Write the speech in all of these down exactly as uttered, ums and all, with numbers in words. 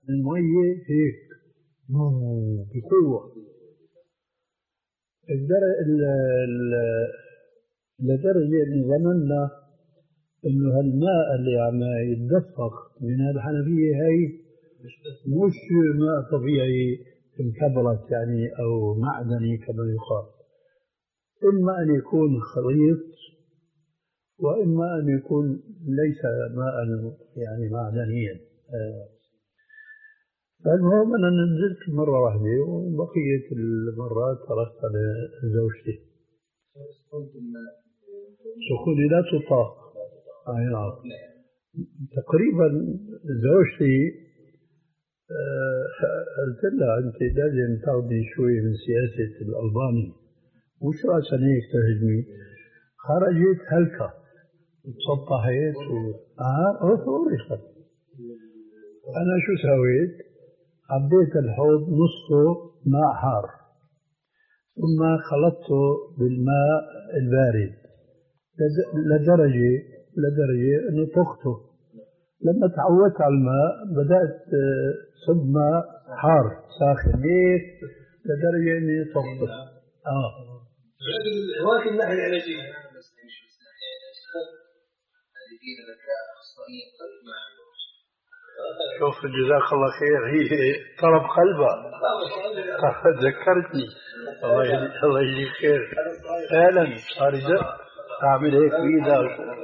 المية هيك بقوة لدرجة إن ظننا إنه هالماء اللي عم يتدفق من الحنفية هاي مش ماء طبيعي انكبرت يعني أو معدني كما يقال، إما أن يكون خليط وإما أن يكون ليس ماء يعني معدنيا. فالمهم أنا نزلت مرة واحدة وبقية المرات تركت لزوجتي. سخوني لا تطاق. أي نعم. تقريبا زوجتي قلت لها أنت لازم تاخذي شوي من سياسة الألباني، وش عشان هيك تهجمي؟ خرجت هلكة تصطحت و اه أوه أنا شو سويت؟ عبيت الحوض نصه ماء حار ثم خلطته بالماء البارد لدرجة لدرجة أنه طخته. لما تعودت على الماء بدأت صب ماء حار ساخن هيك لدرجة أني طخته. آه. ولكن الناحية العلاجية شوف جزاك الله خير، هي طلب قلبها ذكرتني. الله الله يجزيك خير. فعلا صار اعمل هيك بيدها.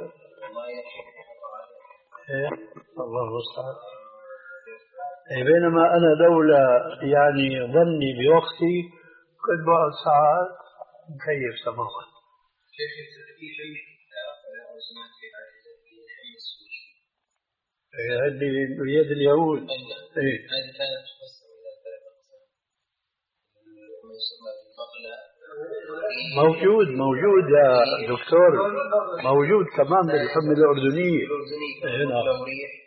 الله المستعان. بينما انا لولا يعني ظني بوقتي كنت بعض ساعات مكيف تماما. هذه بيد اليهود. ايه هذه كانت تفسر الى ثلاث اقسام. ما يسمى بالمغلى موجود موجود يا دكتور، موجود كمان بالحمى الأردنية. هنا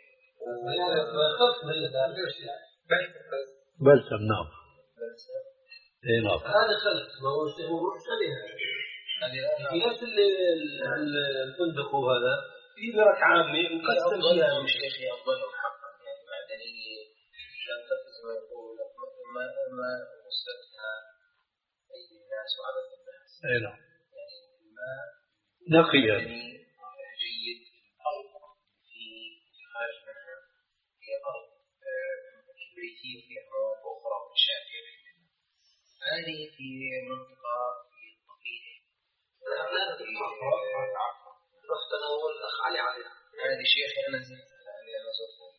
بلسم. نعم. هنا هذا خلط ما هو شيء هو عليها في نفس الفندق وهذا في برك عامي مقسم فيها. مش شيخي أفضلهم حقا يعني معدنية لا تنفذ ما يقول ما ما وصلتها أيدي الناس وعدد الناس. هنا يعني الماء نقيا جيد. الأرض في خارج منها هي أرض كبريتية وفيها مواد أخرى مشاكل. هذه في منطقة في الطبيعي رحت أنا والأخ علي عليها. هذه شيخي أنا زرت هذه أنا زرتها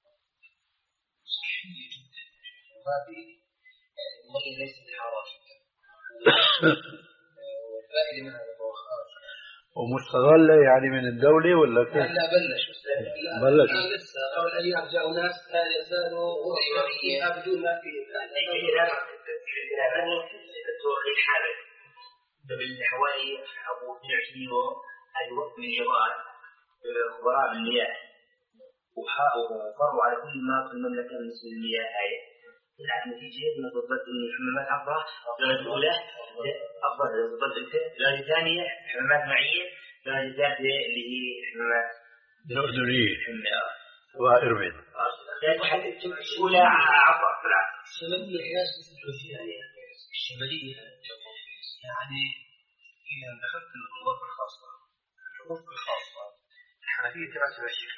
صحية جدا. وهذه يعني المية ليست حارة جدا والفائدة منها الفوخار. ومستغلة يعني من الدولة ولا كيف؟ لا بلش بلش لسه قبل أيام جاءوا ناس زادوا وضعية بدون ما في التوقيت حالك قبل حوالي أبو تسع سنين هذه وقت من الجماعة خبراء المياه وفروا على كل ما في المملكة بالنسبة للمياه هاي. طلعت نتيجة إنه ضبط إن حمامات أفضل درجة أولى أفضل ضبط أنت درجة ثانية حمامات معية درجة ثالثة اللي هي حمامات الأردنية وإربد أولى عفوا بالعكس. الشمالية إيش بيسموا فيها الشمالية يعني هي دخلت الغرفة الخاصة الغرفة الخاصة الحنفية تبعتها شيخ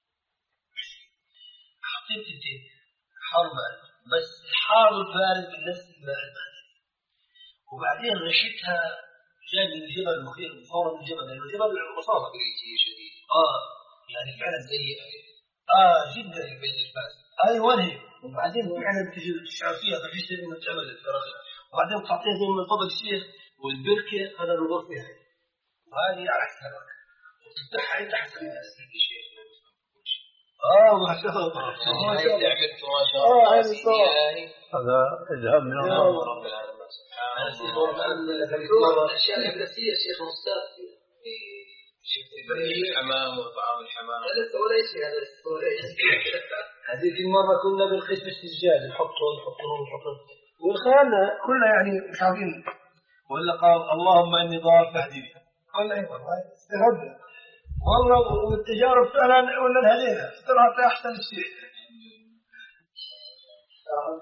حطيت انت حار بارد بس الحار والبارد بنفس الماء البارد وبعدين رشيتها جاي من الجبل وخير فورا من الجبل لأنه الجبل الرصاصة بريتي شديد اه يعني فعلا زي اه جدا بين الفاس اي وجه. وبعدين فعلا بتجي تشعر فيها خفيفة من الجبل الفرخة وبعدين تعطيها زي من فضل الشيخ والبركة هذا الغرفة هاي وهذه على حسابك وتفتحها انت حسب الاسئله الشيخ. اه ما شاء الله ما شاء الله ما شاء الله هذا إلهام من الله رب العالمين سبحانه. الاشياء الهندسيه الشيخ مستاذ في شفت الحمام وطعام الحمام لسه ولا شيء هذا لسه ولا شيء. هذيك المره كنا بالقسم السجاد نحطه نحطه نحطه والخيالنا كلها يعني مش عارفين ولا قال اللهم اني ضال فاهدني قلنا ايه والله استغربنا والله والتجارب فعلا قلنا هذينا طلعت احسن شيء.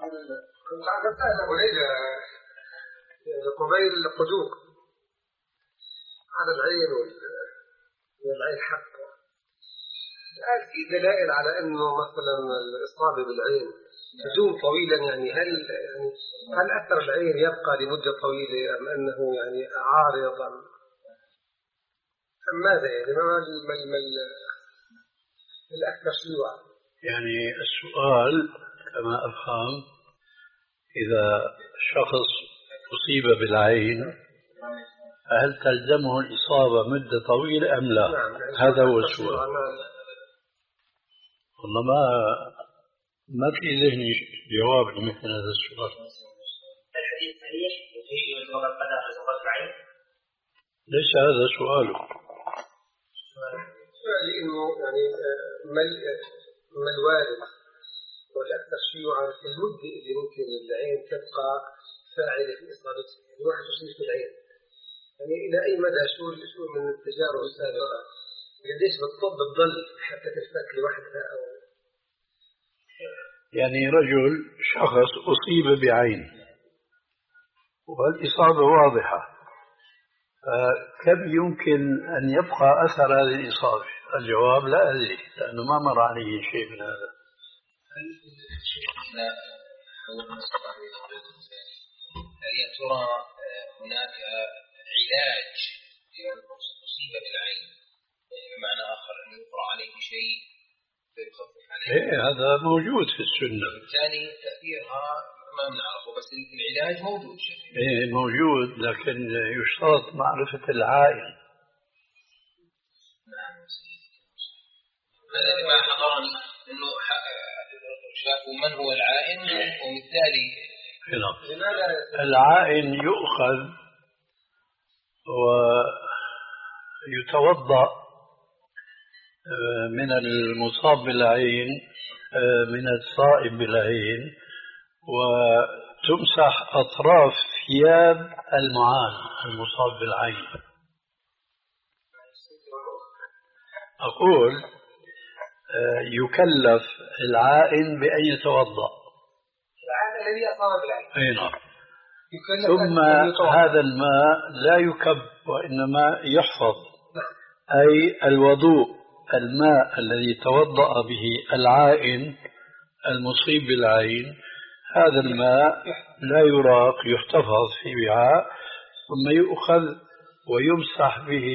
كنت أسأل أبو ليلى قبيل القدوم على العين والعين حق، هل في دلائل على أنه مثلا الإصابة بالعين تدوم طويلا؟ يعني هل يعني هل أثر العين يبقى لمدة طويلة أم أنه يعني عارض أم ماذا؟ يعني ما الأكثر شيوعا؟ يعني السؤال كما أفهم إذا شخص أصيب بالعين هل تلزمه الإصابة مدة طويلة أم لا؟ نعم. هذا هو السؤال. والله ما ما في ذهني جواب لمثل هذا السؤال. الحديث صحيح فيه وقد قدر رزقات العين؟ ليس هذا سؤاله. سؤالي إنه يعني ما الوارد والأكثر شيوعا في المدة اللي ممكن العين تبقى فاعلة في إصابته، يعني واحد يصيب في العين، يعني إلى أي مدى شو شو من التجارب السابقة قديش بالطب بتضل حتى تثبت لوحدها؟ أو يعني رجل شخص أصيب بعين والإصابة واضحة، كم يمكن أن يبقى أثر هذه الإصابة؟ الجواب لا أدري، لأنه ما مر عليه شيء من هذا. هل يا ترى هناك علاج لمن أصيب بالعين، بمعنى آخر أن يقرأ عليه شيء فيخفف عليه؟ إيه هذا موجود في السنة. بالتالي تأثيرها ما بنعرفه، بس العلاج موجود شيء. إيه موجود، لكن يشترط معرفة العائل. نعم. هذا ما حضرني إنه شافوا من هو العائن وبالتالي العائن يؤخذ ويتوضأ من المصاب بالعين من الصائب بالعين، وتمسح أطراف ثياب المعان المصاب بالعين. أقول يكلف العائن بأن يتوضأ العائن الذي أصاب بالعين. أي نعم. ثم هذا الماء لا يكب وإنما يحفظ، أي الوضوء الماء الذي توضأ به العائن المصيب بالعين، هذا الماء لا يراق، يحتفظ في وعاء، ثم يؤخذ ويمسح به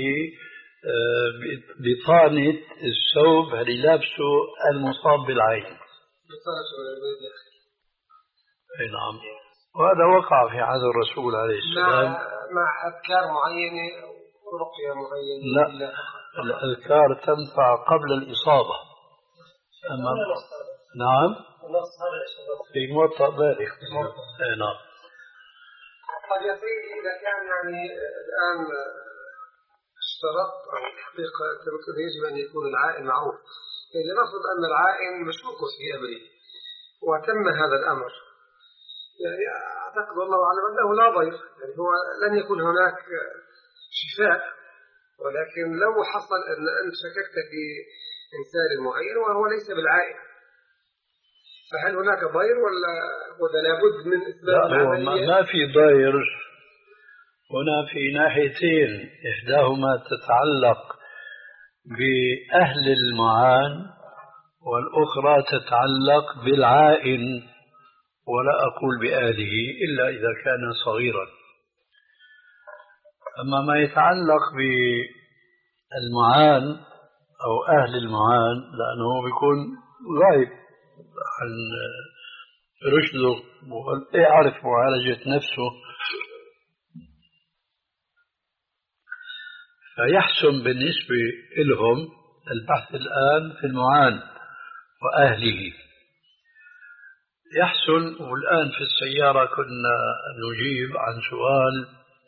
بطانة الثوب اللي لابسه المصاب بالعين. أي نعم. وهذا وقع في عهد الرسول عليه السلام. مع أذكار معينة ورقية معينة؟ لا، الأذكار تنفع قبل الإصابة. أما نعم في موطأ مالك. نعم. قد يصير إذا كان يعني الآن اشترط أو الحقيقة يجب أن يكون العائن معروف، يعني نفرض أن العائن مشكوك في أمره وتم هذا الأمر، يعني أعتقد والله أعلم أنه لا ضير، يعني هو لن يكون هناك شفاء، ولكن لو حصل أن أنت شككت في إنسان معين وهو ليس بالعائن، فهل هناك ضير ولا ولا لابد من إثبات العملية؟ ما في ضير هنا في ناحيتين، إحداهما تتعلق بأهل المعان والأخرى تتعلق بالعائن، ولا أقول بآله إلا إذا كان صغيرا. أما ما يتعلق بالمعان أو أهل المعان لأنه بيكون غايب عن رشده ويعرف معالجة نفسه، فيحسن بالنسبة لهم البحث الآن في المعان وأهله. يحسن. والآن في السيارة كنا نجيب عن سؤال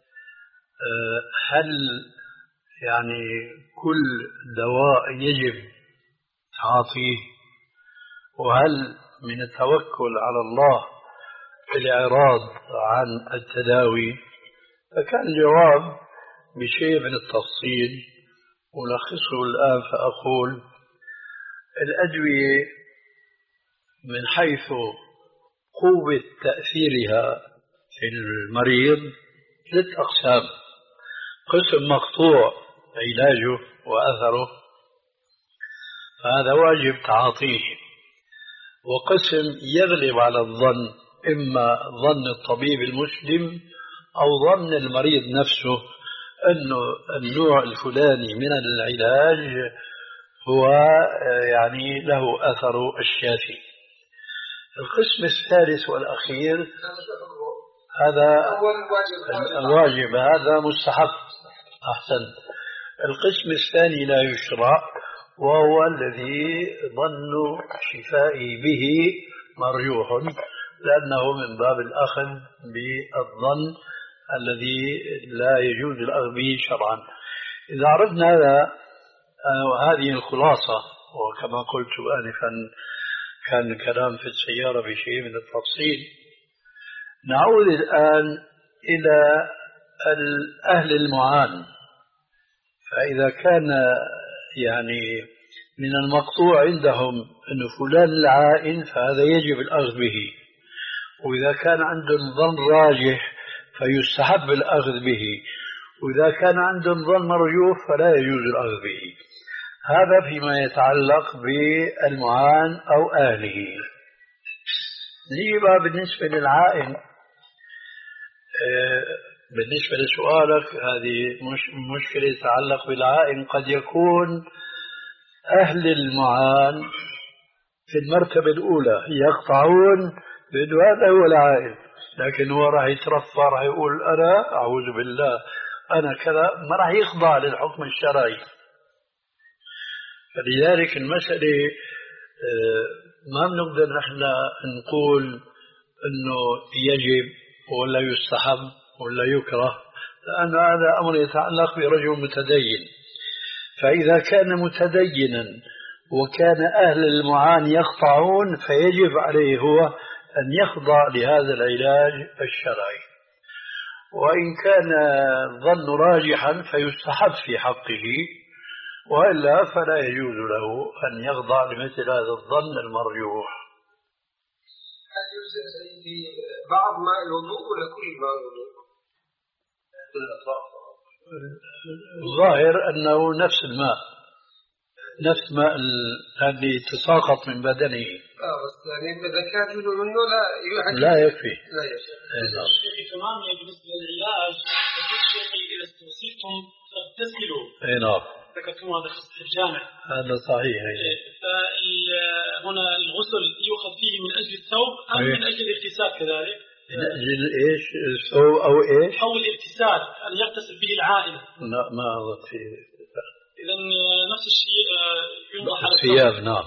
هل يعني كل دواء يجب تعاطيه، وهل من التوكل على الله الإعراض عن التداوي؟ فكان الجواب بشيء من التفصيل، ألخصه الآن فأقول الأدوية من حيث قوة تأثيرها في المريض ثلاث أقسام: قسم مقطوع علاجه وأثره، فهذا واجب تعاطيه، وقسم يغلب على الظن، إما ظن الطبيب المسلم أو ظن المريض نفسه أنه النوع الفلاني من العلاج هو يعني له أثر الشافي. القسم الثالث والأخير هذا الواجب، هذا مستحب. أحسن. القسم الثاني لا يشرع، وهو الذي ظن شفائي به مرجوح، لأنه من باب الأخذ بالظن الذي لا يجوز الأخذ به شرعا. إذا عرفنا هذا وهذه الخلاصة، وكما قلت آنفا كان الكلام في السيارة بشيء من التفصيل، نعود الآن إلى أهل المعان. فإذا كان يعني من المقطوع عندهم أن فلان العائن فهذا يجب الأخذ به، وإذا كان عندهم ظن راجح فيستحب الأخذ به، وإذا كان عندهم ظن مرجوح فلا يجوز الأخذ به. هذا فيما يتعلق بالمعان أو أهله. نيجي بالنسبة للعائن. بالنسبة لسؤالك، هذه مش مشكلة تتعلق بالعائن. قد يكون أهل المعان في المرتبة الأولى يقطعون بأنه هذا هو العائن، لكن هو راح يترفع، راح يقول أنا أعوذ بالله أنا كذا، ما راح يخضع للحكم الشرعي. فلذلك المسألة ما بنقدر نحن نقول أنه يجب ولا يستحب ولا يكره، لأن هذا أمر يتعلق برجل متدين. فإذا كان متدينا وكان أهل المعان يقطعون فيجب عليه هو أن يخضع لهذا العلاج الشرعي، وإن كان ظن راجحا فيستحب في حقه، وإلا فلا يجوز له أن يخضع لمثل هذا الظن المرجوح. هل يجوز سيدي بعض ماء الوضوء ولا كل ماء الوضوء؟ الظاهر أنه نفس الماء، نفس ماء الذي تساقط من بدنه. اه بس يعني إذا كان جزء منه لا يحدث لا يكفي. لا يكفي. شيخي كمان بالنسبة للعلاج، شيخي إذا استوصيتم تغتسلوا. اي نعم. ذكرتم هذا في الجامع. هذا صحيح. فهنا الغسل يؤخذ فيه من أجل الثوب أم من أجل الاغتسال كذلك؟ من أجل إيش؟ الثوب أو إيش؟ أو الاغتسال أن يغتسل به العائلة. لا ما أظن فيه. إذا نفس الشيء ينضح على الثياب. نعم.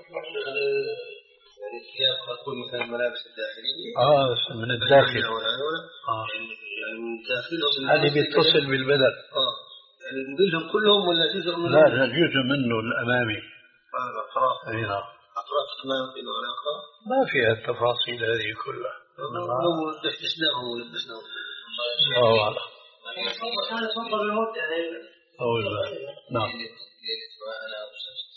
الثياب قد تكون مثلا ملابس الداخلية. آه من الداخل. آه. يعني من الداخل. هذه بيتصل بالبدن. آه. يعني نقولهم كلهم ولا جزء منهم؟ لا لا جزء منه الأمامي. آه الأطراف. أي نعم. أطراف ما يمكن علاقة. ما فيها التفاصيل هذه كلها. لو لبسناهم ولبسناهم. الله أعلم. كان صنطر الموت أول نعم. أنا أبصرت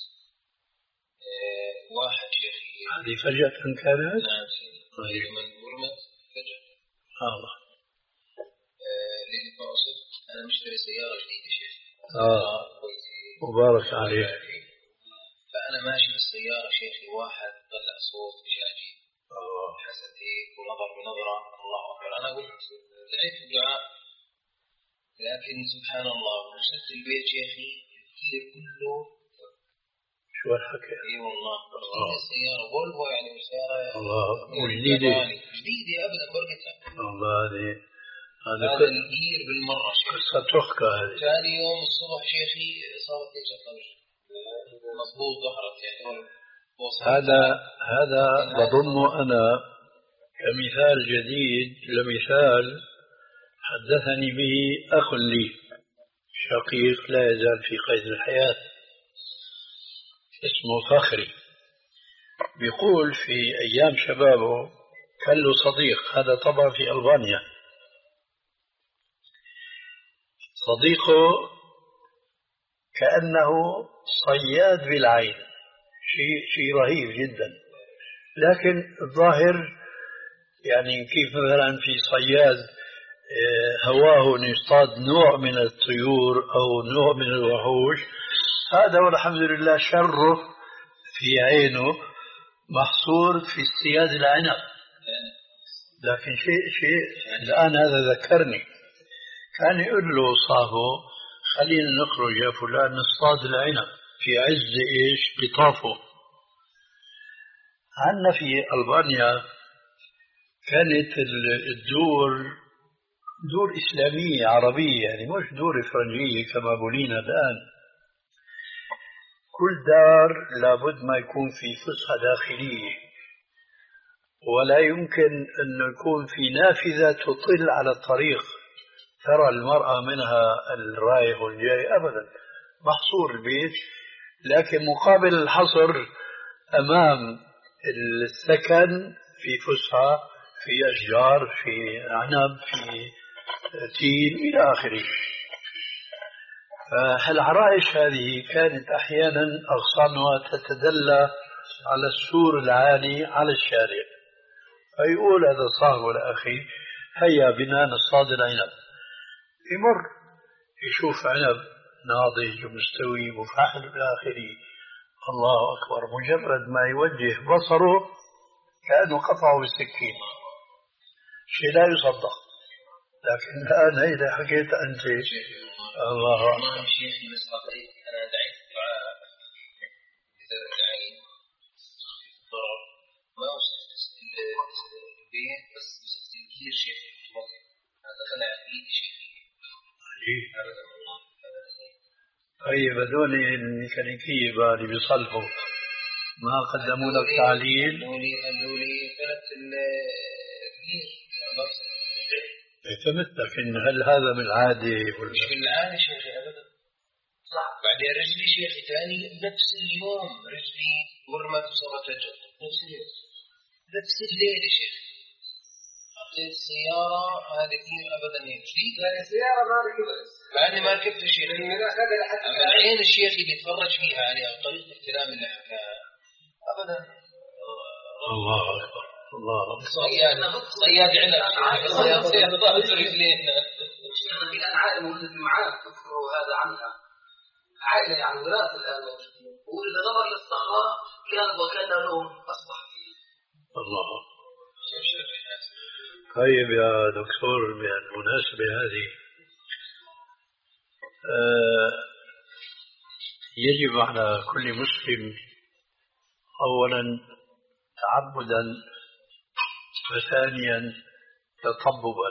واحد شيخي. هذه فجأة كانت؟ نعم سيدي. من برمت فجأة. الله. لأني ما أصبت أنا مشتري سيارة جديدة شيخ. آه. مبارك عليك. فأنا ماشي بالسيارة شيخي، واحد طلع صوت بشاجي. آه. حسد هيك ونظر بنظرة، الله أكبر. أنا قلت دعيت في الدعاء، لكن سبحان الله وصلت البيت شيخي الكير كله. شو الحكي؟ اي والله. السيارة فولفو يعني سيارة الله وجديدة جديدة أبدا برقتها. والله هذه هذا الكير بالمرة شيخ. قصة تحكى هذه. ثاني يوم الصبح شيخي صارت لي شطر مضبوط ظهرت يعني. هذا هذا بضم أنا كمثال جديد لمثال حدثني به أخ لي شقيق لا يزال في قيد الحياة، اسمه فخري. بيقول في أيام شبابه كان له صديق، هذا طبعا في ألبانيا، صديقه كأنه صياد بالعين، شيء شيء رهيب جدا، لكن الظاهر يعني كيف مثلا في صياد هواه أن يصطاد نوع من الطيور أو نوع من الوحوش، هذا والحمد لله شره في عينه محصور في اصطياد العنب. لكن شيء شيء الآن هذا ذكرني، كان يقول له صاحبه خلينا نخرج يا فلان نصطاد العنب في عز إيش قطافه. عندنا في ألبانيا كانت الدور دور إسلامية عربية، يعني مش دور فرنجية كما بولينا الآن. كل دار لابد ما يكون في فسحة داخلية، ولا يمكن أن يكون في نافذة تطل على الطريق ترى المرأة منها الرايح والجاي أبدا، محصور البيت. لكن مقابل الحصر أمام السكن في فسحة، في أشجار، في عنب، في تين إلى آخره. فالعرائش هذه كانت أحيانا أغصانها تتدلى على السور العالي على الشارع، فيقول هذا صاحب الأخي هيا بنا نصطاد العنب. يمر يشوف عنب ناضج ومستوي وفحل إلى آخره، الله أكبر، مجرد ما يوجه بصره كأنه قطعه بالسكين، شيء لا يصدق. لكن الآن هيدا حكيت أنت الله أكبر. شيخي مسبقي أنا دعيت الدعاء إذا دعي ضرر ما وصلت البيت بس مسكت الكير شيخي هذا طلع إيدي شيخي. طيب هذول الميكانيكية اللي بيصلحوا ما قدموا لك تعليل؟ قالوا لي قالوا لي كانت الكير بس فهمت. لكن هل هذا من العادة ولا مش من العادة شيخي أبدا؟ صح. بعدين رجلي شيخي ثاني نفس اليوم رجلي قبل ما تصرت رجل نفس اليوم نفس الليل يا شيخ. أخذت السيارة هذه كثير أبدا يمشي. لكن السيارة ما ركبت. بعدني ما ركبت يا شيخ. أما العين الشيخ اللي يتفرج فيها عليها وطريقة الكلام اللي حكاها أبدا. الله أكبر الله أكبر. صياد صياد عنب صياد صياد ضابط رجلين. في عائلة ولد معاه تذكروا هذا عنها عائلة يعني وراث الآن موجودين، وإذا نظر للصخرة كان وكان لهم أصبح الله. طيب يا دكتور بالمناسبة هذه آه يجب على كل مسلم أولا تعبدا وثانيا تطببا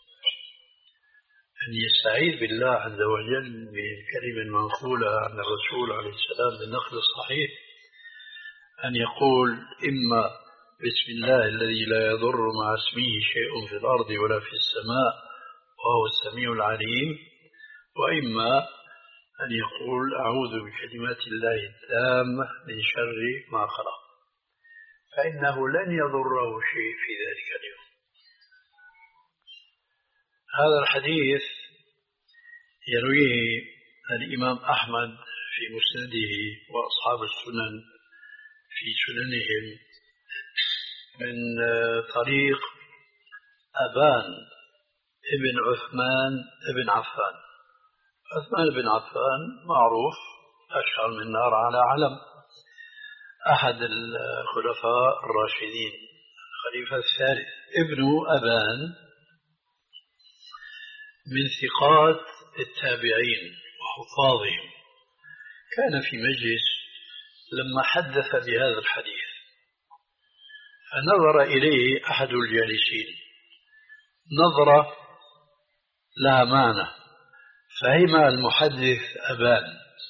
أن يستعيذ بالله عز وجل بالكلمة المنقولة عن الرسول عليه السلام بالنقل الصحيح، أن يقول إما بسم الله الذي لا يضر مع اسمه شيء في الأرض ولا في السماء وهو السميع العليم، وإما أن يقول أعوذ بكلمات الله التامة من شر ما خلق، فإنه لن يضره شيء في ذلك اليوم. هذا الحديث يرويه الإمام أحمد في مسنده وأصحاب السنن في سننهم من طريق أبان ابن عثمان ابن عفان. عثمان بن عفان معروف أشهر من نار على علم، أحد الخلفاء الراشدين الخليفة الثالث. ابن أبان من ثقات التابعين وحفاظهم، كان في مجلس لما حدث بهذا الحديث فنظر إليه أحد الجالسين نظرة لها معنى، فهم المحدث أبان.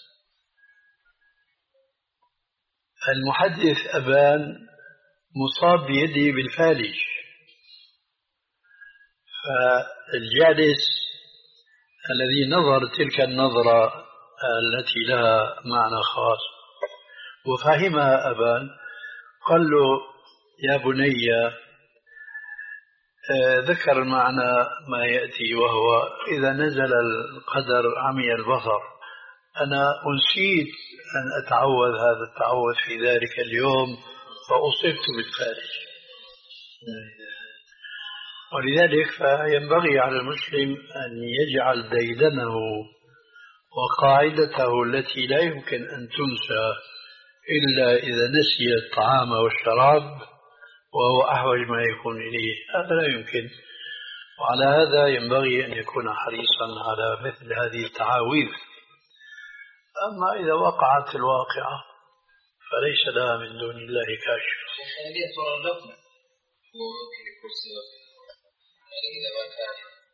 المحدث أبان مصاب بيده بالفالج، فالجالس الذي نظر تلك النظرة التي لها معنى خاص وفهمها أبان قال له يا بني، ذكر معنى ما يأتي وهو إذا نزل القدر عمي البصر. أنا أنسيت أن أتعوذ هذا التعوذ في ذلك اليوم فأصبت بالفارج. ولذلك فينبغي على المسلم أن يجعل ديدنه وقاعدته التي لا يمكن أن تنسى إلا إذا نسي الطعام والشراب وهو أحوج ما يكون إليه، هذا لا يمكن. وعلى هذا ينبغي أن يكون حريصا على مثل هذه التعاويذ. أما إذا وقعت الواقعة فليس لها من دون الله كاشف. هذه صورة اللفظ وممكن يكون سبب يعني إذا ما كان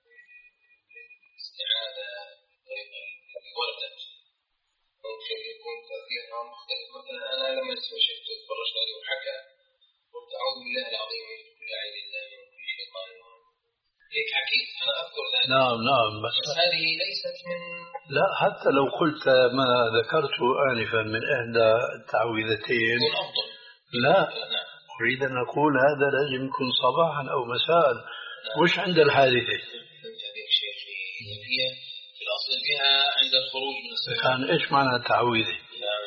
استعادة طريقة التي وردت ممكن يكون تأثيرها مختلف. مثلا أنا لما شفت تفرجت عليه وحكى قلت أعوذ بالله العظيم من كل عين الله من كل شيطان هيك حكيت أنا أذكر ذلك. نعم نعم بس, بس هذه ليست من لا حتى لو قلت ما ذكرته آنفا من إحدى التعويذتين لا أريد أن أقول هذا لازم يكون صباحا أو مساء مش عند الحادثة. هي في الأصل فيها عند الخروج من الصلاة. كان إيش معنى التعويذة؟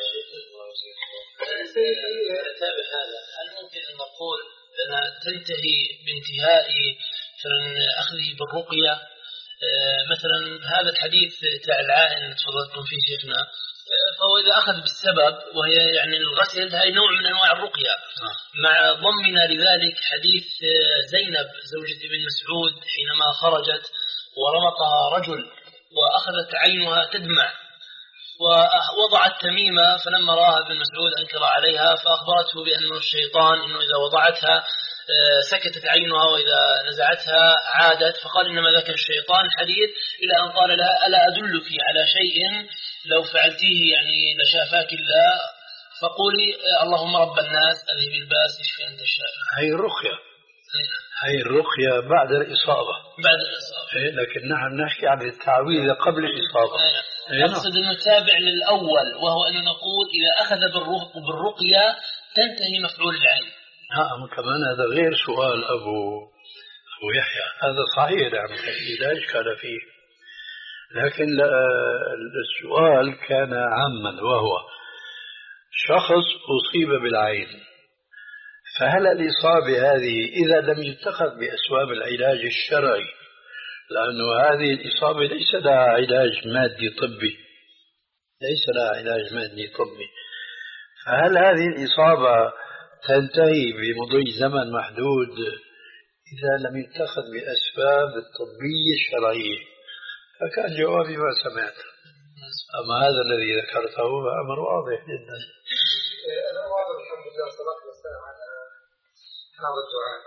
تابع هذا هل ممكن أن نقول أنها تنتهي بانتهاء أخذه بالرقية؟ مثلا هذا الحديث تاع العائن تفضلتم فيه شيخنا، فهو إذا أخذ بالسبب وهي يعني الغسل هاي نوع من أنواع الرقية، مع ضمنا لذلك حديث زينب زوجة ابن مسعود حينما خرجت ورمقها رجل وأخذت عينها تدمع ووضعت تميمة، فلما رآها ابن مسعود أنكر عليها فأخبرته بأن الشيطان إنه إذا وضعتها سكتت عينها وإذا نزعتها عادت، فقال إنما ذاك الشيطان حديث إلى أن قال لها ألا أدلك على شيء لو فعلتيه يعني لشافاك الله فقولي اللهم رب الناس أذهب الباس اشفي أنت الشافي. هي الرقية، هي الرقية بعد الإصابة. بعد الإصابة. لكن نحن نحكي عن التعويذ قبل الإصابة. أقصد أنه تابع للأول، وهو أن نقول إذا أخذ بالرقية تنتهي مفعول العين. نعم كمان هذا غير سؤال أبو أبو يحيى، هذا صحيح نعم لا إشكال فيه، لكن السؤال كان عاما وهو شخص أصيب بالعين، فهل الإصابة هذه إذا لم يتخذ بأسباب العلاج الشرعي، لأنه هذه الإصابة ليس لها علاج مادي طبي، ليس لها علاج مادي طبي، فهل هذه الإصابة تنتهي بمضي زمن محدود إذا لم يتخذ بأسباب الطبية الشرعية؟ فكان جوابي ما سمعت. أما هذا الذي ذكرته أمر واضح جدا. أنا واضح الحمد لله صلاة والسلام على هذا الدعاء،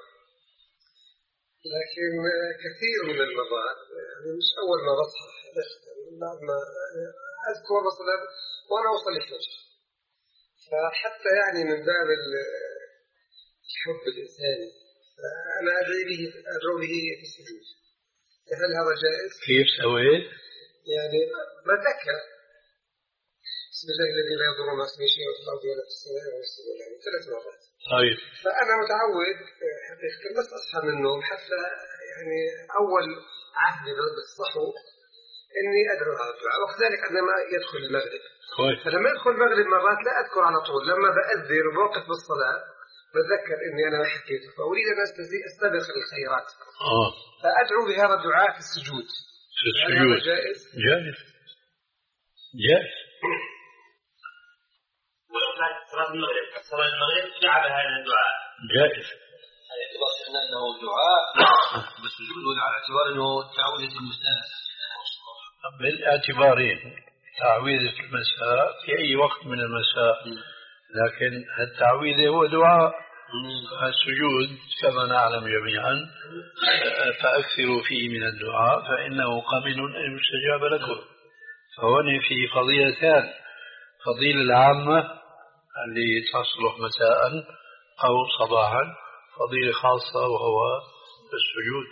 لكن كثير من المرات يعني مش أول ما بصحى بعد ما أذكر مثلا وأنا أوصل الفجر، فحتى يعني من باب الحب الإنساني فأنا أدعي به أدعو به في السجود. هل هذا جائز؟ كيف سويت؟ يعني بتذكر بسم الله الذي لا يضر مع اسمه شيء وفي الأرض ولا في السماء ويسجد له ثلاث مرات. طيب. فأنا متعود حقيقة بس أصحى من النوم حتى يعني أول عهدي بالصحو إني أدعو هذا الدعاء، وكذلك عندما يدخل المغرب. كويس. فلما يدخل المغرب مرات لا أذكر على طول، لما بأذن وبوقف بالصلاة بتذكر إني أنا ما حكيته، فأريد أن أستبق الخيرات. آه. فأدعو بهذا الدعاء في السجود. في السجود. جائز؟ جائز. جائز. ولو كانت صلاة المغرب، صلاة المغرب دعا بهذا الدعاء. جائز. على اعتبار شيخنا أنه دعاء بالسجود ولا على اعتبار أنه تعويذة المسألة؟ بالاعتبارين، تعويذة المساء في أي وقت من المساء، لكن التعويذة هو دعاء. السجود كما نعلم جميعا فأكثروا فيه من الدعاء فإنه قمن أن يستجاب لكم. فهنا في فضيلتان، فضيلة العامة اللي تصلح مساء أو صباحا، فضيلة خاصة وهو السجود.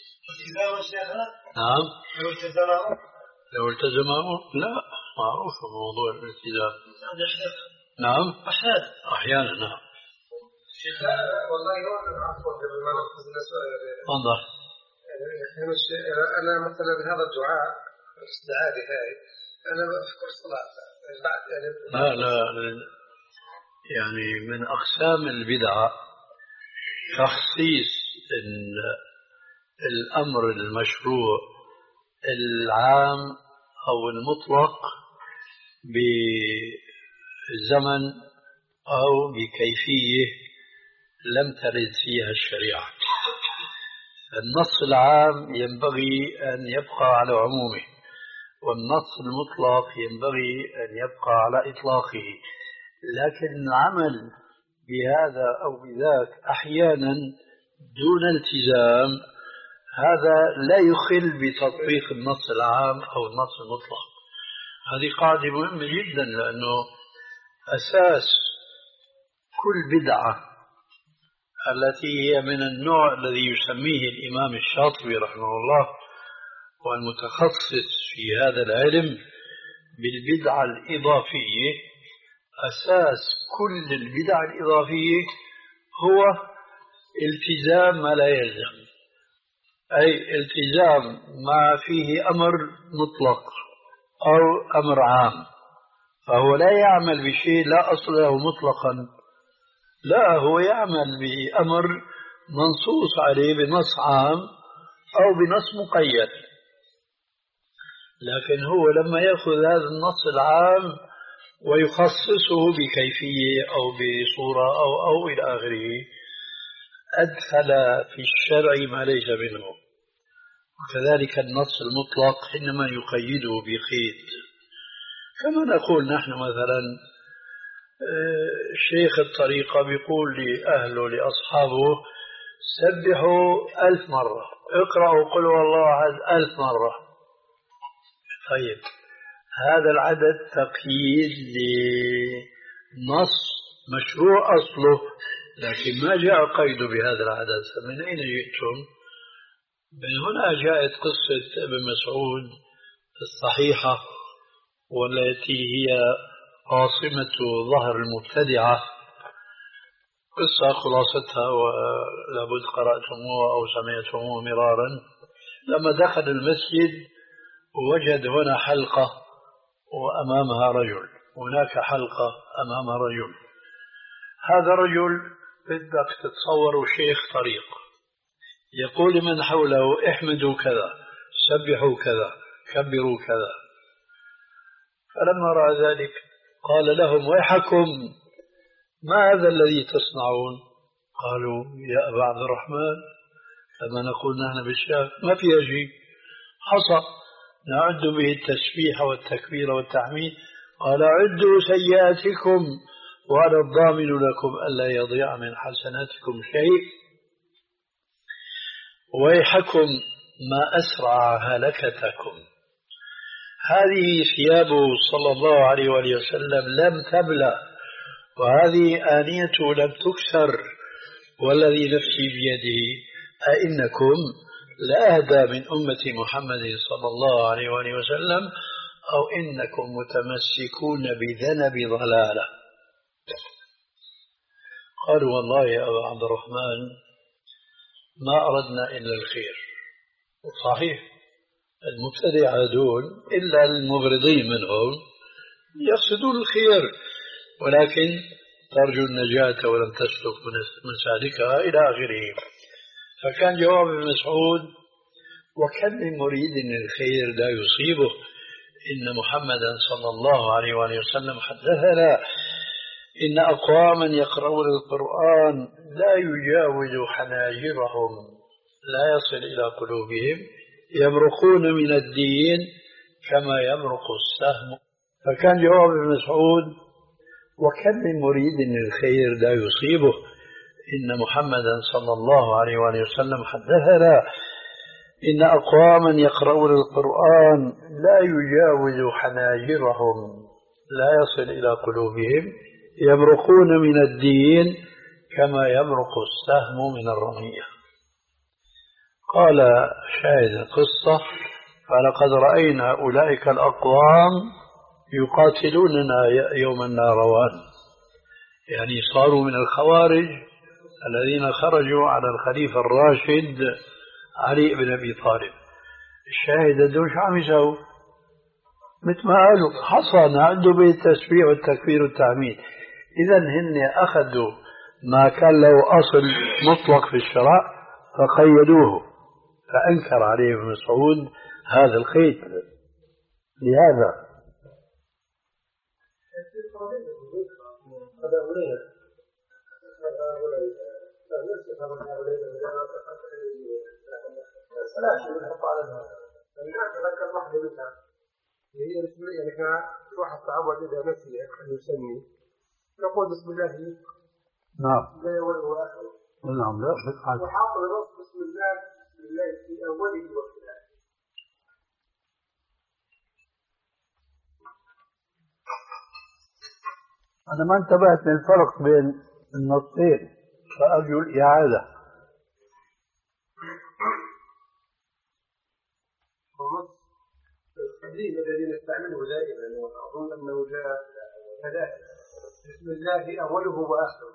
نعم. لو التزمه؟ لو التزمه؟ لا، معروف موضوع الالتزام. نعم. أحيانا. أحيانا نعم. والله أنا أعرف قبل ما نأخذ السؤال. تفضل. أنا مثلا هذا الدعاء الاستعاذة هاي أنا بفكر الصلاة بعد يعني. لا لا يعني من أقسام البدعة تخصيص الأمر المشروع العام أو المطلق بزمن أو بكيفية لم ترد فيها الشريعة. النص العام ينبغي أن يبقى على عمومه، والنص المطلق ينبغي أن يبقى على إطلاقه، لكن العمل بهذا أو بذاك أحيانا دون التزام هذا لا يخل بتطبيق النص العام أو النص المطلق. هذه قاعدة مهمة جدا، لأنه أساس كل بدعة التي هي من النوع الذي يسميه الإمام الشاطبي رحمه الله والمتخصص في هذا العلم بالبدعة الإضافية، أساس كل البدع الإضافية هو التزام ما لا يلزم، أي التزام ما فيه أمر مطلق أو أمر عام، فهو لا يعمل بشيء لا أصل له مطلقا، لا هو يعمل بأمر منصوص عليه بنص عام أو بنص مقيد. لكن هو لما يأخذ هذا النص العام ويخصصه بكيفية أو بصورة أو أو إلى آخره أدخل في الشرع ما ليس منه. وكذلك النص المطلق حينما يقيده بقيد، كما نقول نحن مثلا شيخ الطريقة بيقول لأهله لأصحابه سبحوا ألف مرة، اقرأوا قل والله أحد ألف مرة. طيب هذا العدد تقييد لنص مشروع أصله، لكن ما جاء قيد بهذا العدد، فمن أين جئتم؟ من هنا جاءت قصة ابن مسعود الصحيحة والتي هي عاصمة ظهر المبتدعة، قصة خلاصتها ولابد قرأتموها أو سمعتموها مرارا. لما دخل المسجد وجد هنا حلقة وأمامها رجل، هناك حلقة أمامها رجل. هذا رجل بدك تتصوروا شيخ طريق يقول لمن حوله احمدوا كذا، سبحوا كذا، كبروا كذا. فلما رأى ذلك قال لهم ويحكم، ما هذا الذي تصنعون؟ قالوا يا أبا عبد الرحمن كما نقول نحن بالشام ما فيها شيء، حصى نعد به التسبيح والتكبير والتحميد. قال عدوا سيئاتكم وأنا الضامن لكم ألا يضيع من حسناتكم شيء، ويحكم ما أسرع هلكتكم. هذه ثيابه صلى الله عليه وآله وسلم لم تبلى، وهذه آنيته لم تكسر، والذي نفسي بيده أئنكم لأهدى من أمة محمد صلى الله عليه وآله وسلم أو إنكم متمسكون بذنب ضلالة. قالوا والله يا أبا عبد الرحمن ما أردنا إلا الخير. صحيح المبتدع دول إلا المغرضين منهم يقصدون الخير، ولكن ترجو النجاة ولم تسلك مسالكها إلى آخره. فكان جواب ابن مسعود وكم من مريد الخير لا يصيبه، إن محمدا صلى الله عليه وآله وسلم حدثنا إن أقواما يقرؤون القرآن لا يجاوز حناجرهم لا يصل إلى قلوبهم يمرقون من الدين كما يمرق السهم. فكان جواب ابن مسعود وكم من مريد الخير لا يصيبه، إن محمدا صلى الله عليه وآله وسلم حدثنا إن أقواما يقرؤون القرآن لا يجاوز حناجرهم لا يصل إلى قلوبهم يمرقون من الدين كما يمرق السهم من الرمية. قال شاهد القصة فلقد رأينا أولئك الأقوام يقاتلوننا يوم النهروان، يعني صاروا من الخوارج الذين خرجوا على الخليفة الراشد علي بن أبي طالب. الشاهد دول شو عم يسووا؟ مثل ما قالوا حصى نعدوا به التسبيح والتكبير والتحميد. إذا هن أخذوا ما كان له أصل مطلق في الشرع فقيدوه، فأنكر عليه ابن مسعود هذا الخيط لهذا. هي بسم الله يعني كان واحد تعود إذا نسي أن يسمي يقول بسم الله. نعم. لا ولا آخر. نعم لا بس وحاط نص بسم الله بسم الله في أوله وفي آخره. أنا ما انتبهت للفرق بين النصين فأرجو الإعادة. التدريب الذي نستعمله دائما وأظن أنه جاء ثلاثة بسم الله أوله وآخره.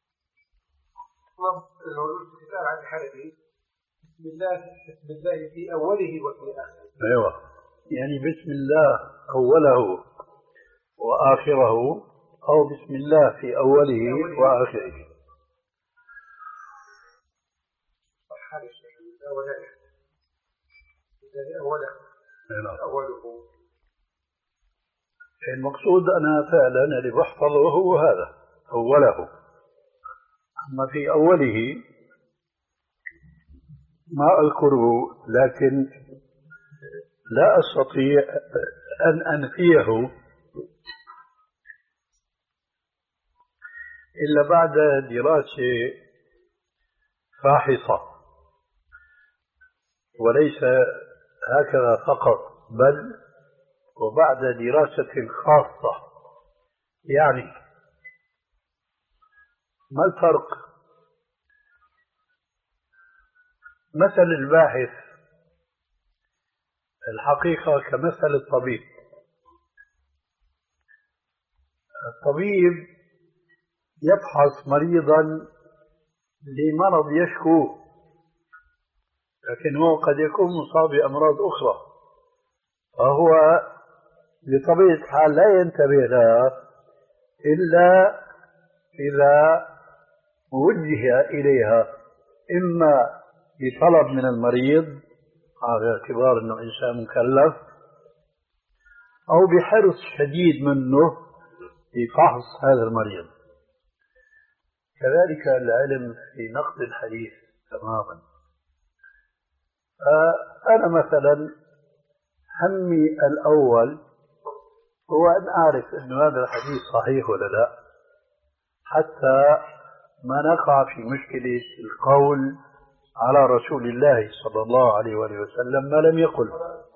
نص الوجود في كتاب عن الحنفي بسم الله بسم الله في أوله وفي آخره. أيوة يعني بسم الله أوله وآخره أو بسم الله في أوله وآخره. صح هذا الشيء أوله أوله أوله. المقصود أنا فعلا اللي بحفظه هو هذا أوله، أما في أوله ما أذكره، لكن لا أستطيع أن أنفيه إلا بعد دراسة فاحصة، وليس هكذا فقط بل وبعد دراسة خاصة. يعني ما الفرق؟ مثل الباحث الحقيقة كمثل الطبيب. الطبيب يفحص مريضا لمرض يشكوه، لكن هو قد يكون مصاب بأمراض أخرى، فهو بطبيعة الحال لا ينتبه لها إلا إذا وجه إليها، إما بطلب من المريض على اعتبار أنه إنسان مكلف، أو بحرص شديد منه في فحص هذا المريض. كذلك العلم في نقد الحديث تماما. أنا مثلا همي الأول هو أن أعرف أن هذا الحديث صحيح ولا لا، حتى ما نقع في مشكلة القول على رسول الله صلى الله عليه وآله وسلم ما لم يقل.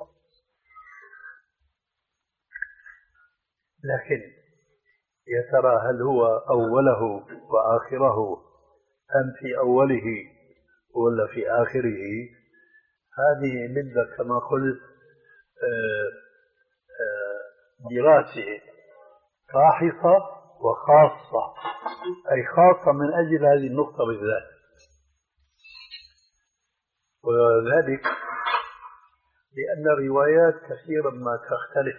لكن يا ترى هل هو أوله وآخره أم في أوله ولا في آخره؟ هذه مدة كما قلت دراسة فاحصة وخاصة، أي خاصة من أجل هذه النقطة بالذات. وذلك لأن الروايات كثيرا ما تختلف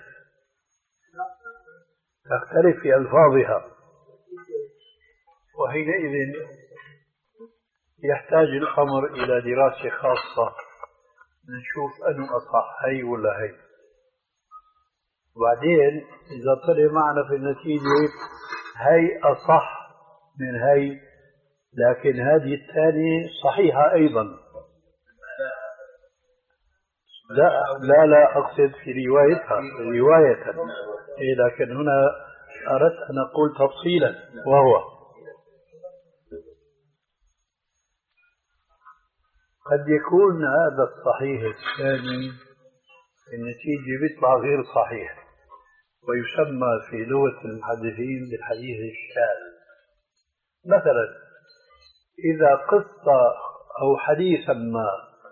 تختلف في ألفاظها، وحينئذ يحتاج الأمر إلى دراسة خاصة نشوف أنه أصح هي ولا هي. وبعدين إذا طلع معنا في النتيجة هي أصح من هي، لكن هذه الثانية صحيحة أيضا، لا لا لا أقصد في روايتها رواية، إيه لكن هنا أردت أن أقول تفصيلا، وهو قد يكون هذا الصحيح الثاني النتيجة بيطلع غير صحيح، ويسمى في لغة المحدثين بالحديث الشاذ. مثلا إذا قصة أو حديثا ما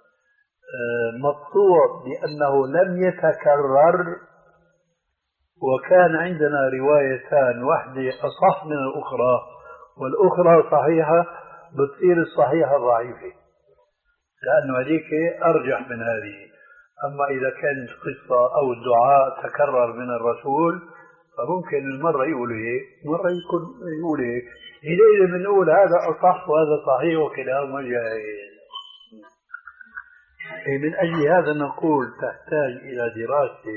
مقطوع بأنه لم يتكرر، وكان عندنا روايتان واحدة أصح من الأخرى والأخرى صحيحة، بتصير الصحيحة ضعيفة لأنه هذيك أرجح من هذه. أما إذا كانت قصة أو الدعاء تكرر من الرسول فممكن المرة يقول هيك مرة يكون يقول هيك، إذا بنقول هذا أصح وهذا صحيح وكلاهما جائز. من أجل هذا نقول تحتاج إلى دراسة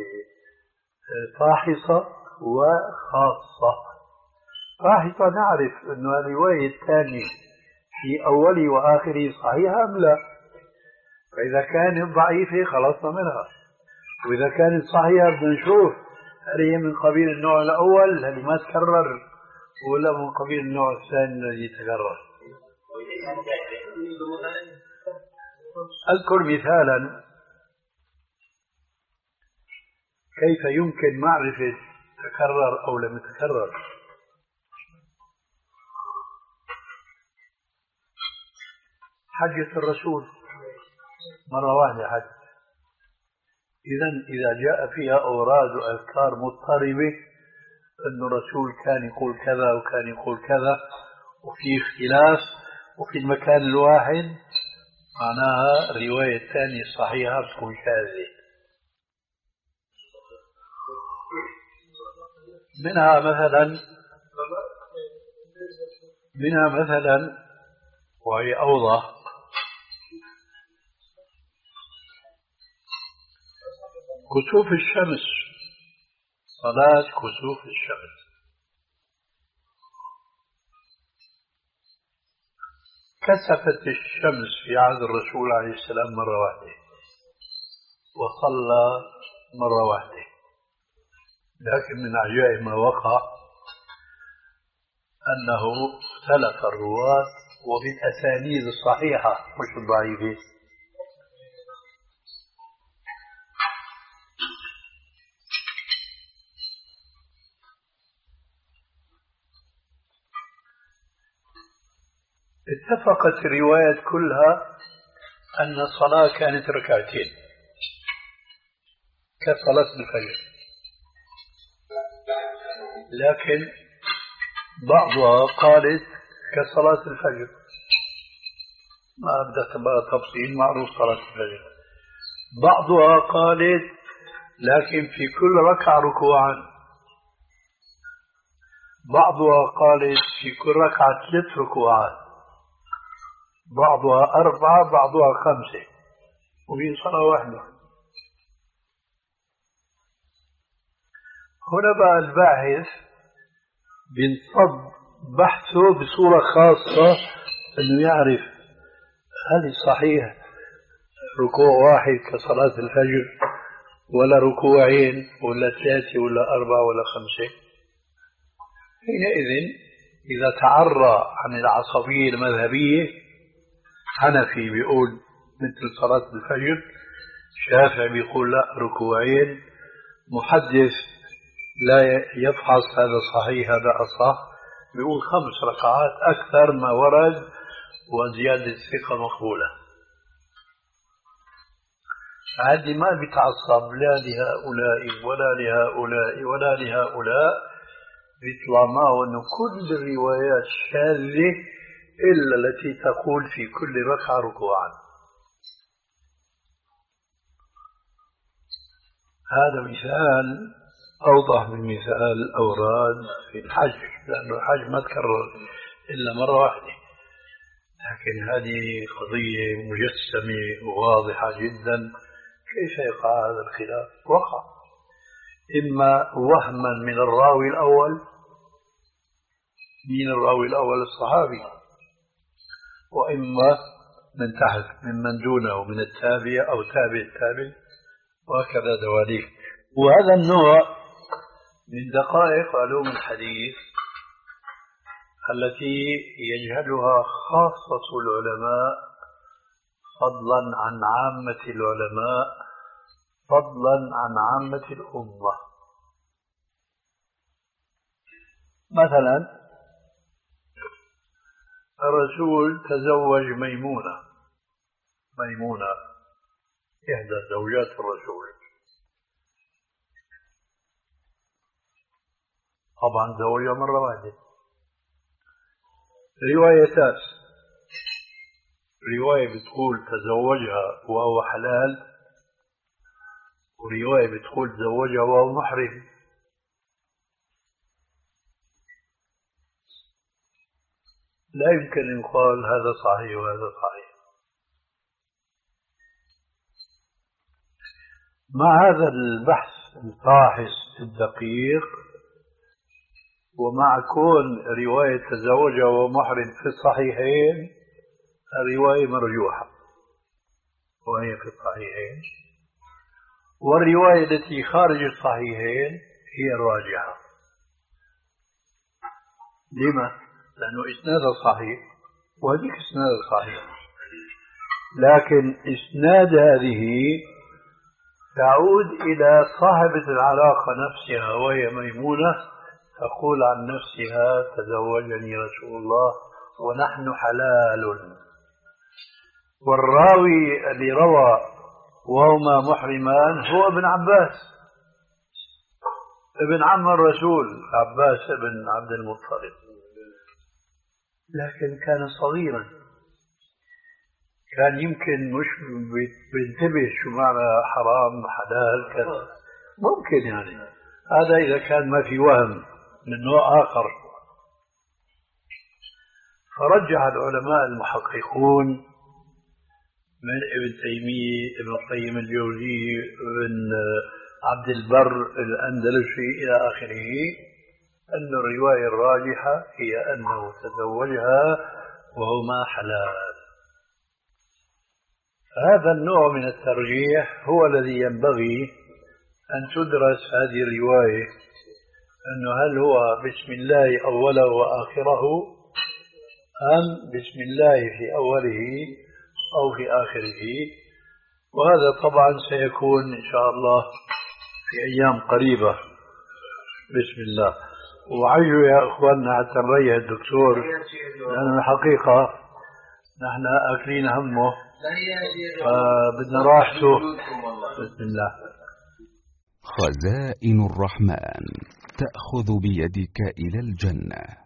فاحصة وخاصة. فاحصة نعرف أن الرواية الثانية في أول وآخره صحيحة أم لا، فإذا كانت ضعيفة خلصنا منها، وإذا كانت صحيحة بدنا نشوف هل هي من قبيل النوع الأول الذي ما تكرر ولا من قبيل النوع الثاني الذي تكرر. أذكر مثالا كيف يمكن معرفة تكرر أو لم يتكرر. حجة الرسول مرة واحدة حج، إذن إذا جاء فيها أوراد وأذكار مضطربة أن الرسول كان يقول كذا وكان يقول كذا وفي اختلاف وفي المكان الواحد، معناها الرواية الثانية الصحيحة تكون شاذة. منها مثلا منها مثلا وهي أوضح، كسوف الشمس، صلاة كسوف الشمس. كسفت الشمس في عهد الرسول عليه السلام مرة واحدة وصلى مرة واحدة، لكن من عجائب ما وقع أنه اختلف الرواة وبالأسانيد الصحيحة مش الضعيفة. اتفقت الروايات كلها أن الصلاة كانت ركعتين كصلاة الفجر، لكن بعضها قالت كصلاة الفجر، ما بدأت بقى تفصيل، معروف صلاة الفجر. بعضها قالت لكن في كل ركعة ركوعا، بعضها قالت في كل ركعة ثلاث ركوعات، بعضها أربعة بعضها خمسة، وفي صلاة واحدة. هنا بقى الباحث بينصب بحثه بصورة خاصة أنه يعرف هل الصحيح ركوع واحد كصلاة الفجر ولا ركوعين ولا ثلاثة ولا أربعة ولا خمسة. حينئذ إذا تعرى عن العصبية المذهبية، حنفي بيقول مثل صلاة الفجر، شافعي بيقول لا ركوعين، محدث لا يفحص هذا صحيح هذا أصح بيقول خمس ركعات أكثر ما ورد وزيادة الثقة مقبولة. هذه ما بيتعصب لا لهؤلاء ولا لهؤلاء ولا لهؤلاء، بيطلع معه أنه كل الروايات شاذة إلا التي تقول في كل ركعة ركوعا. هذا مثال أوضح من مثال الأوراد في الحج، لأنه الحج ما تكرر إلا مرة واحدة، لكن هذه قضية مجسمة وواضحة جدا. كيف يقع هذا الخلاف؟ وقع إما وهما من الراوي الأول، من الراوي الأول الصحابي، وإما من تحت ممن دونه من التابع أو تابع التابع، وهكذا دواليك. وهذا النوع من دقائق علوم الحديث التي يجهلها خاصة العلماء فضلا عن عامة العلماء فضلا عن عامة الأمة. مثلا الرسول تزوج ميمونة، ميمونة إحدى زوجات الرسول، طبعا زوجها مرة واحدة. روايتان، رواية بتقول تزوجها وهو حلال، ورواية بتقول تزوجها وهو محرم. لا يمكن أن يقال هذا صحيح وهذا صحيح. مع هذا البحث الفاحص الدقيق ومع كون رواية تزوجها ومحرم في الصحيحين الرواية مرجوحة وهي في الصحيحين، والرواية التي خارج الصحيحين هي الراجحة. لما؟ لأنه إسنادها صحيح وهذيك إسنادها صحيح، لكن إسناد هذه تعود إلى صاحبة العلاقة نفسها وهي ميمونة، تقول عن نفسها تزوجني رسول الله ونحن حلال. والراوي اللي روى وهما محرمان هو ابن عباس ابن عم الرسول عباس ابن عبد المطلب، لكن كان صغيرا، كان يمكن مش بينتبه شو معنى حرام حلال كذا، ممكن يعني هذا إذا كان ما في وهم من نوع آخر. فرجح العلماء المحققون من ابن تيمية ابن القيم الجوزي ابن عبد البر الأندلسي إلى آخره أن الرواية الراجحة هي أنه تزوجها وهما حلال. هذا النوع من الترجيح هو الذي ينبغي أن تدرس هذه الرواية، أنه هل هو بسم الله أوله وآخره أم بسم الله في أوله أو في آخره. وهذا طبعا سيكون إن شاء الله في أيام قريبة بسم الله. وعجوا يا أخواننا حتى نريح الدكتور، لأن الحقيقة نحن أكلين همه فبدنا راحته. بسم الله. خزائن الرحمن تأخذ بيدك إلى الجنة.